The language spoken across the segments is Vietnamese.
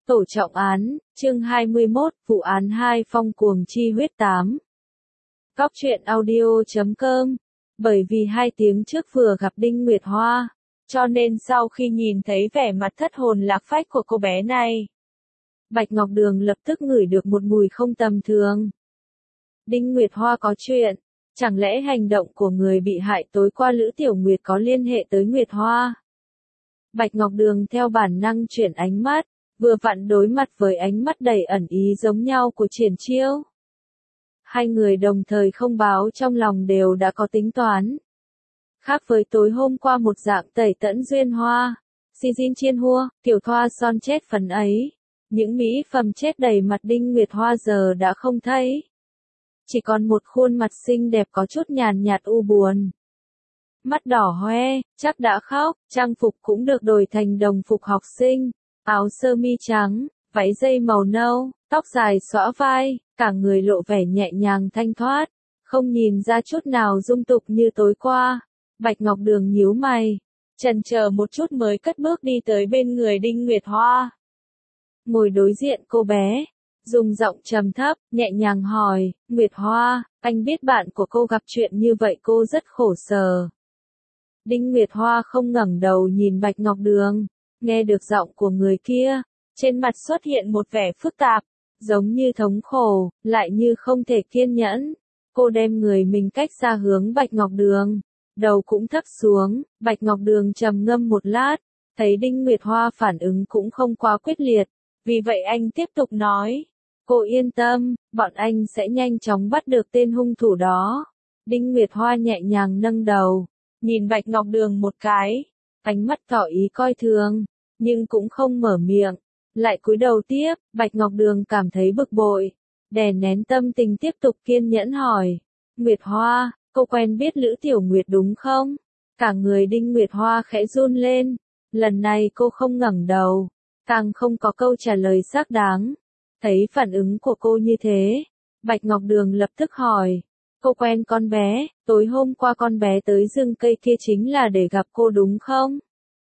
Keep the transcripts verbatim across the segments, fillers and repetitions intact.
Tổ trọng án, chương hai mươi mốt, vụ án hai phong cuồng chi huyết tám. Góc truyện audio chấm com. Bởi vì hai tiếng trước vừa gặp Đinh Nguyệt Hoa, cho nên sau khi nhìn thấy vẻ mặt thất hồn lạc phách của cô bé này, Bạch Ngọc Đường lập tức ngửi được một mùi không tầm thường. Đinh Nguyệt Hoa có chuyện, chẳng lẽ hành động của người bị hại tối qua Lữ Tiểu Nguyệt có liên hệ tới Nguyệt Hoa? Bạch Ngọc Đường theo bản năng chuyển ánh mắt, vừa vặn đối mặt với ánh mắt đầy ẩn ý giống nhau của Triển Chiêu. Hai người đồng thời không báo trong lòng đều đã có tính toán. Khác với tối hôm qua một dạng tẩy tẫn duyên hoa, xì xin chiên hua, tiểu thoa son chết phần ấy, những mỹ phẩm chết đầy mặt Đinh Nguyệt Hoa giờ đã không thấy. Chỉ còn một khuôn mặt xinh đẹp có chút nhàn nhạt u buồn. Mắt đỏ hoe, chắc đã khóc, trang phục cũng được đổi thành đồng phục học sinh, áo sơ mi trắng, váy dây màu nâu, tóc dài xõa vai, cả người lộ vẻ nhẹ nhàng thanh thoát, không nhìn ra chút nào dung tục như tối qua. Bạch Ngọc Đường nhíu mày, chần chờ một chút mới cất bước đi tới bên người Đinh Nguyệt Hoa. Ngồi đối diện cô bé, dùng giọng trầm thấp, nhẹ nhàng hỏi, Nguyệt Hoa, anh biết bạn của cô gặp chuyện như vậy cô rất khổ sở. Đinh Nguyệt Hoa không ngẩng đầu nhìn Bạch Ngọc Đường, nghe được giọng của người kia, trên mặt xuất hiện một vẻ phức tạp, giống như thống khổ, lại như không thể kiên nhẫn. Cô đem người mình cách xa hướng Bạch Ngọc Đường, đầu cũng thấp xuống. Bạch Ngọc Đường trầm ngâm một lát, thấy Đinh Nguyệt Hoa phản ứng cũng không quá quyết liệt, vì vậy anh tiếp tục nói, cô yên tâm, bọn anh sẽ nhanh chóng bắt được tên hung thủ đó. Đinh Nguyệt Hoa nhẹ nhàng nâng đầu, nhìn Bạch Ngọc Đường một cái, ánh mắt tỏ ý coi thường, nhưng cũng không mở miệng, lại cúi đầu tiếp. Bạch Ngọc Đường cảm thấy bực bội, đè nén tâm tình tiếp tục kiên nhẫn hỏi, Nguyệt Hoa, cô quen biết Lữ Tiểu Nguyệt đúng không? Cả người Đinh Nguyệt Hoa khẽ run lên, lần này cô không ngẩng đầu, càng không có câu trả lời xác đáng. Thấy phản ứng của cô như thế, Bạch Ngọc Đường lập tức hỏi, cô quen con bé, tối hôm qua con bé tới rừng cây kia chính là để gặp cô đúng không?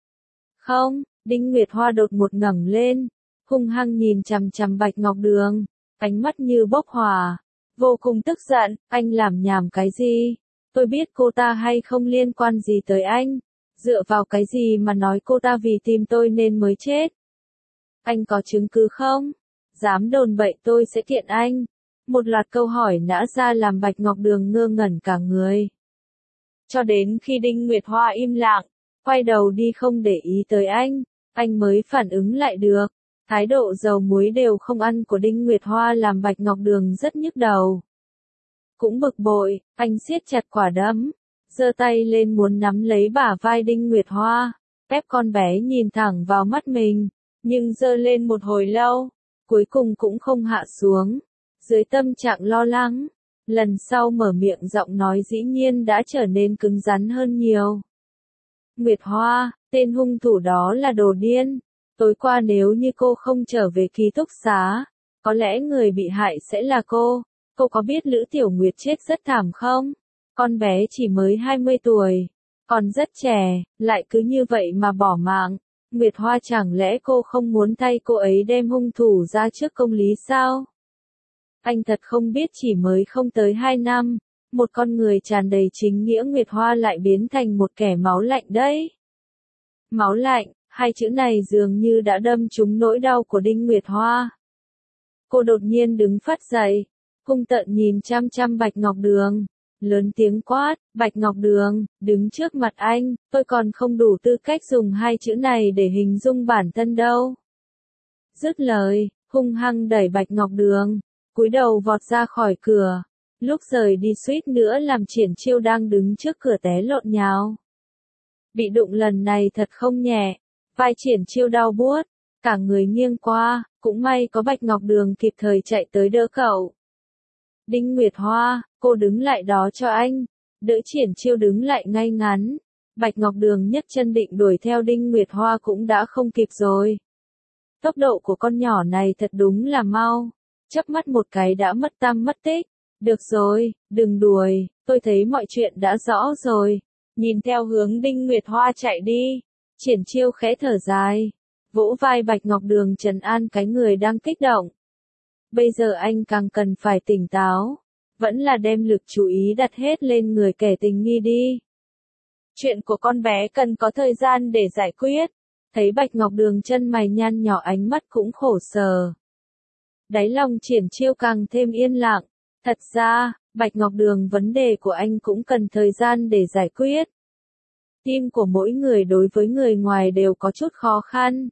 Không. Đinh Nguyệt Hoa đột ngột ngẩng lên, hung hăng nhìn chằm chằm Bạch Ngọc Đường, ánh mắt như bốc hỏa, vô cùng tức giận, anh làm nhảm cái gì? Tôi biết cô ta hay không liên quan gì tới anh, dựa vào cái gì mà nói cô ta vì tìm tôi nên mới chết? Anh có chứng cứ không? Dám đồn bậy tôi sẽ kiện anh. Một loạt câu hỏi nã ra làm Bạch Ngọc Đường ngơ ngẩn cả người. Cho đến khi Đinh Nguyệt Hoa im lặng, quay đầu đi không để ý tới anh, anh mới phản ứng lại được. Thái độ dầu muối đều không ăn của Đinh Nguyệt Hoa làm Bạch Ngọc Đường rất nhức đầu. Cũng bực bội, anh siết chặt quả đấm, giơ tay lên muốn nắm lấy bả vai Đinh Nguyệt Hoa, ép con bé nhìn thẳng vào mắt mình, nhưng giơ lên một hồi lâu, cuối cùng cũng không hạ xuống. Dưới tâm trạng lo lắng, lần sau mở miệng giọng nói dĩ nhiên đã trở nên cứng rắn hơn nhiều. Nguyệt Hoa, tên hung thủ đó là đồ điên. Tối qua nếu như cô không trở về ký túc xá, có lẽ người bị hại sẽ là cô. Cô có biết Lữ Tiểu Nguyệt chết rất thảm không? Con bé chỉ mới hai mươi tuổi, còn rất trẻ, lại cứ như vậy mà bỏ mạng. Nguyệt Hoa, chẳng lẽ cô không muốn thay cô ấy đem hung thủ ra trước công lý sao? Anh thật không biết chỉ mới không tới hai năm, một con người tràn đầy chính nghĩa Nguyệt Hoa lại biến thành một kẻ máu lạnh đấy. Máu lạnh, hai chữ này dường như đã đâm trúng nỗi đau của Đinh Nguyệt Hoa. Cô đột nhiên đứng phát dậy, hung tợn nhìn chăm chăm Bạch Ngọc Đường, lớn tiếng quát, Bạch Ngọc Đường, đứng trước mặt anh, tôi còn không đủ tư cách dùng hai chữ này để hình dung bản thân đâu. Dứt lời, hung hăng đẩy Bạch Ngọc Đường, cúi đầu vọt ra khỏi cửa, lúc rời đi suýt nữa làm Triển Chiêu đang đứng trước cửa té lộn nhào. Bị đụng lần này thật không nhẹ, vai Triển Chiêu đau buốt, cả người nghiêng qua, cũng may có Bạch Ngọc Đường kịp thời chạy tới đỡ cậu. Đinh Nguyệt Hoa, cô đứng lại đó cho anh, đỡ Triển Chiêu đứng lại ngay ngắn. Bạch Ngọc Đường nhấc chân định đuổi theo Đinh Nguyệt Hoa cũng đã không kịp rồi. Tốc độ của con nhỏ này thật đúng là mau, chớp mắt một cái đã mất tăm mất tích. Được rồi, đừng đuổi, tôi thấy mọi chuyện đã rõ rồi. Nhìn theo hướng Đinh Nguyệt Hoa chạy đi, Triển Chiêu khẽ thở dài, vỗ vai Bạch Ngọc Đường trấn an cái người đang kích động. Bây giờ anh càng cần phải tỉnh táo, vẫn là đem lực chú ý đặt hết lên người kẻ tình nghi đi. Chuyện của con bé cần có thời gian để giải quyết. Thấy Bạch Ngọc Đường chân mày nhăn nhỏ ánh mắt cũng khổ sở. Đáy lòng Triển Chiêu càng thêm yên lặng. Thật ra, Bạch Ngọc Đường vấn đề của anh cũng cần thời gian để giải quyết. Tim của mỗi người đối với người ngoài đều có chút khó khăn.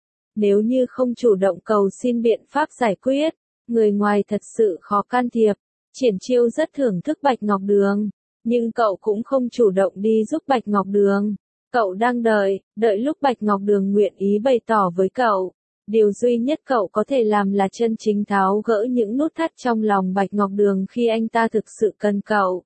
Nếu như không chủ động cầu xin biện pháp giải quyết, người ngoài thật sự khó can thiệp. Triển Chiêu rất thưởng thức Bạch Ngọc Đường, nhưng cậu cũng không chủ động đi giúp Bạch Ngọc Đường. Cậu đang đợi, đợi lúc Bạch Ngọc Đường nguyện ý bày tỏ với cậu. Điều duy nhất cậu có thể làm là chân chính tháo gỡ những nút thắt trong lòng Bạch Ngọc Đường khi anh ta thực sự cần cậu.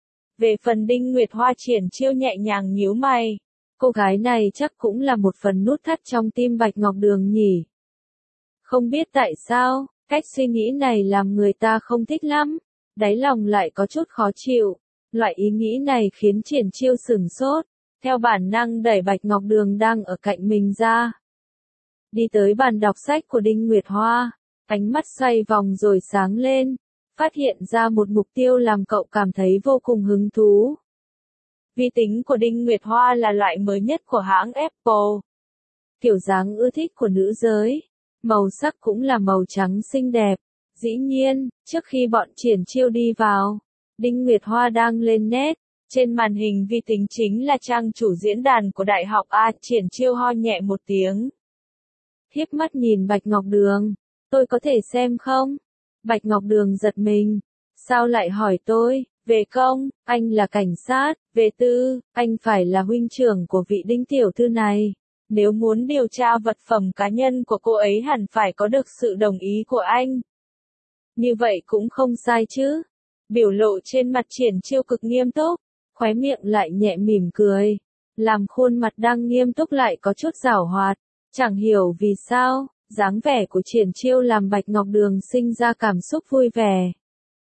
Về phần Đinh Nguyệt Hoa, Triển Chiêu nhẹ nhàng nhíu mày. Cô gái này chắc cũng là một phần nút thắt trong tim Bạch Ngọc Đường nhỉ. Không biết tại sao, cách suy nghĩ này làm người ta không thích lắm. Đáy lòng lại có chút khó chịu. Loại ý nghĩ này khiến Triển Chiêu sửng sốt. Theo bản năng đẩy Bạch Ngọc Đường đang ở cạnh mình ra. Đi tới bàn đọc sách của Đinh Nguyệt Hoa, ánh mắt xoay vòng rồi sáng lên, phát hiện ra một mục tiêu làm cậu cảm thấy vô cùng hứng thú. Vi tính của Đinh Nguyệt Hoa là loại mới nhất của hãng Apple. Kiểu dáng ưa thích của nữ giới, màu sắc cũng là màu trắng xinh đẹp. Dĩ nhiên, trước khi bọn Triển Chiêu đi vào, Đinh Nguyệt Hoa đang lên nét. Trên màn hình vi tính chính là trang chủ diễn đàn của Đại học A. Triển Chiêu ho nhẹ một tiếng. Hiếp mắt nhìn Bạch Ngọc Đường. Tôi có thể xem không? Bạch Ngọc Đường giật mình. Sao lại hỏi tôi? Về công, anh là cảnh sát. Về tư, anh phải là huynh trưởng của vị Đinh tiểu thư này. Nếu muốn điều tra vật phẩm cá nhân của cô ấy hẳn phải có được sự đồng ý của anh. Như vậy cũng không sai chứ. Biểu lộ trên mặt Triển Chiêu cực nghiêm túc. Khóe miệng lại nhẹ mỉm cười, làm khuôn mặt đang nghiêm túc lại có chút giảo hoạt. Chẳng hiểu vì sao, dáng vẻ của Triển Chiêu làm Bạch Ngọc Đường sinh ra cảm xúc vui vẻ.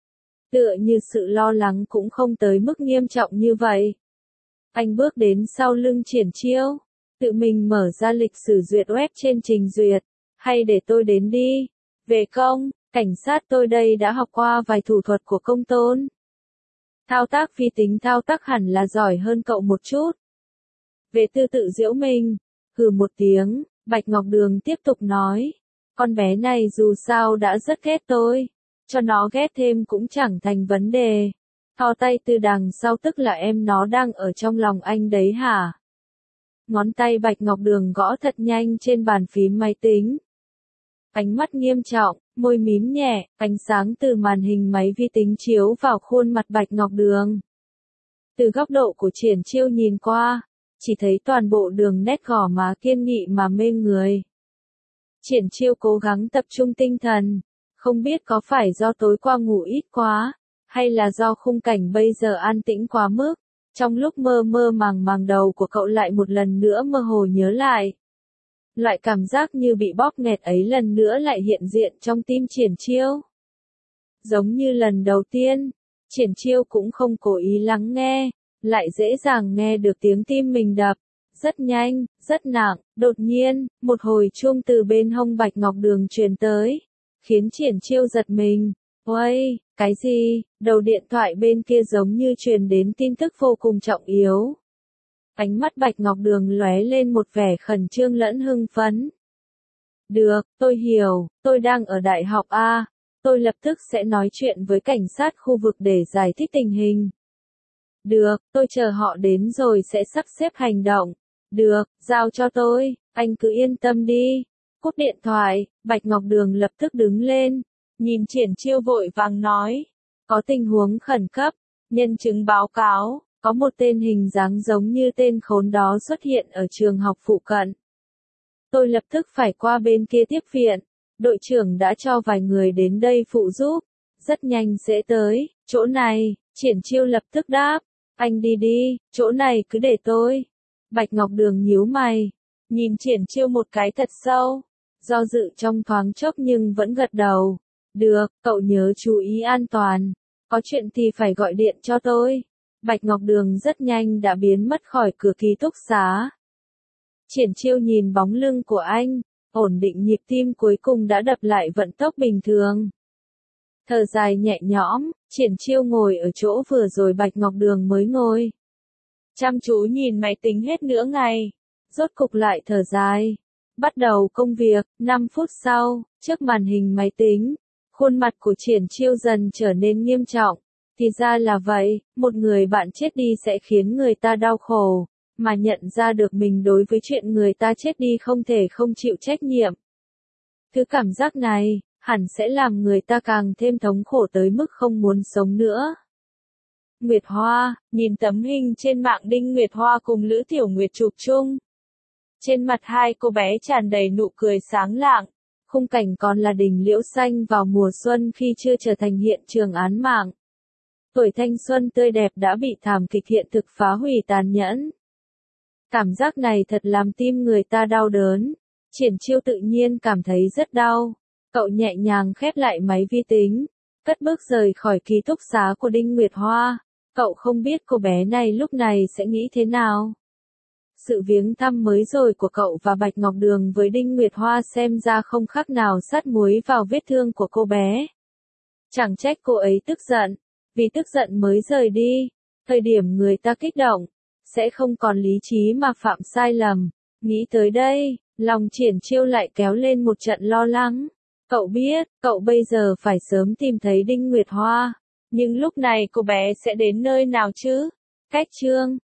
Tựa như sự lo lắng cũng không tới mức nghiêm trọng như vậy. Anh bước đến sau lưng Triển Chiêu, tự mình mở ra lịch sử duyệt web trên trình duyệt, hay để tôi đến đi. Về công, cảnh sát tôi đây đã học qua vài thủ thuật của công tôn. Thao tác vi tính thao tác hẳn là giỏi hơn cậu một chút. Về tư tự giễu mình, hừ một tiếng, Bạch Ngọc Đường tiếp tục nói. Con bé này dù sao đã rất ghét tôi, cho nó ghét thêm cũng chẳng thành vấn đề. Thò tay từ đằng sau tức là em nó đang ở trong lòng anh đấy hả? Ngón tay Bạch Ngọc Đường gõ thật nhanh trên bàn phím máy tính. Ánh mắt nghiêm trọng, môi mím nhẹ, ánh sáng từ màn hình máy vi tính chiếu vào khuôn mặt Bạch Ngọc Đường. Từ góc độ của Triển Chiêu nhìn qua, chỉ thấy toàn bộ đường nét gò má kiên nghị mà mê người. Triển Chiêu cố gắng tập trung tinh thần, không biết có phải do tối qua ngủ ít quá, hay là do khung cảnh bây giờ an tĩnh quá mức. Trong lúc mơ mơ màng màng đầu của cậu lại một lần nữa mơ hồ nhớ lại. Loại cảm giác như bị bóp nghẹt ấy lần nữa lại hiện diện trong tim Triển Chiêu. Giống như lần đầu tiên, Triển Chiêu cũng không cố ý lắng nghe, lại dễ dàng nghe được tiếng tim mình đập. Rất nhanh, rất nặng, đột nhiên, một hồi chuông từ bên hông Bạch Ngọc Đường truyền tới, khiến Triển Chiêu giật mình. Uây, cái gì? Đầu điện thoại bên kia giống như truyền đến tin tức vô cùng trọng yếu. Ánh mắt Bạch Ngọc Đường lóe lên một vẻ khẩn trương lẫn hưng phấn. Được, tôi hiểu, tôi đang ở Đại học A, tôi lập tức sẽ nói chuyện với cảnh sát khu vực để giải thích tình hình. Được, tôi chờ họ đến rồi sẽ sắp xếp hành động. Được, giao cho tôi, anh cứ yên tâm đi. Cúp điện thoại, Bạch Ngọc Đường lập tức đứng lên, nhìn Triển Chiêu vội vàng nói. Có tình huống khẩn cấp, nhân chứng báo cáo. Có một tên hình dáng giống như tên khốn đó xuất hiện ở trường học phụ cận. Tôi lập tức phải qua bên kia tiếp viện. Đội trưởng đã cho vài người đến đây phụ giúp. Rất nhanh sẽ tới. Chỗ này, Triển Chiêu lập tức đáp. Anh đi đi, chỗ này cứ để tôi. Bạch Ngọc Đường nhíu mày. Nhìn Triển Chiêu một cái thật sâu. Do dự trong thoáng chốc nhưng vẫn gật đầu. Được, cậu nhớ chú ý an toàn. Có chuyện thì phải gọi điện cho tôi. Bạch Ngọc Đường rất nhanh đã biến mất khỏi cửa ký túc xá. Triển Chiêu nhìn bóng lưng của anh, ổn định nhịp tim cuối cùng đã đập lại vận tốc bình thường. Thở dài nhẹ nhõm, Triển Chiêu ngồi ở chỗ vừa rồi Bạch Ngọc Đường mới ngồi. Chăm chú nhìn máy tính hết nửa ngày, rốt cục lại thở dài. Bắt đầu công việc, năm phút sau, trước màn hình máy tính, khuôn mặt của Triển Chiêu dần trở nên nghiêm trọng. Thì ra là vậy, một người bạn chết đi sẽ khiến người ta đau khổ, mà nhận ra được mình đối với chuyện người ta chết đi không thể không chịu trách nhiệm. Thứ cảm giác này, hẳn sẽ làm người ta càng thêm thống khổ tới mức không muốn sống nữa. Nguyệt Hoa, nhìn tấm hình trên mạng Đinh Nguyệt Hoa cùng Lữ Tiểu Nguyệt chụp chung. Trên mặt hai cô bé tràn đầy nụ cười sáng lạng, khung cảnh còn là đỉnh liễu xanh vào mùa xuân khi chưa trở thành hiện trường án mạng. Tuổi thanh xuân tươi đẹp đã bị thảm kịch hiện thực phá hủy tàn nhẫn. Cảm giác này thật làm tim người ta đau đớn. Triển Chiêu tự nhiên cảm thấy rất đau. Cậu nhẹ nhàng khép lại máy vi tính, cất bước rời khỏi ký túc xá của Đinh Nguyệt Hoa. Cậu không biết cô bé này lúc này sẽ nghĩ thế nào. Sự viếng thăm mới rồi của cậu và Bạch Ngọc Đường với Đinh Nguyệt Hoa xem ra không khác nào sát muối vào vết thương của cô bé. Chẳng trách cô ấy tức giận, vì tức giận mới rời đi. Thời điểm người ta kích động, sẽ không còn lý trí mà phạm sai lầm. Nghĩ tới đây, lòng Triển Chiêu lại kéo lên một trận lo lắng. Cậu biết, cậu bây giờ phải sớm tìm thấy Đinh Nguyệt Hoa. Nhưng lúc này cô bé sẽ đến nơi nào chứ? Cách chương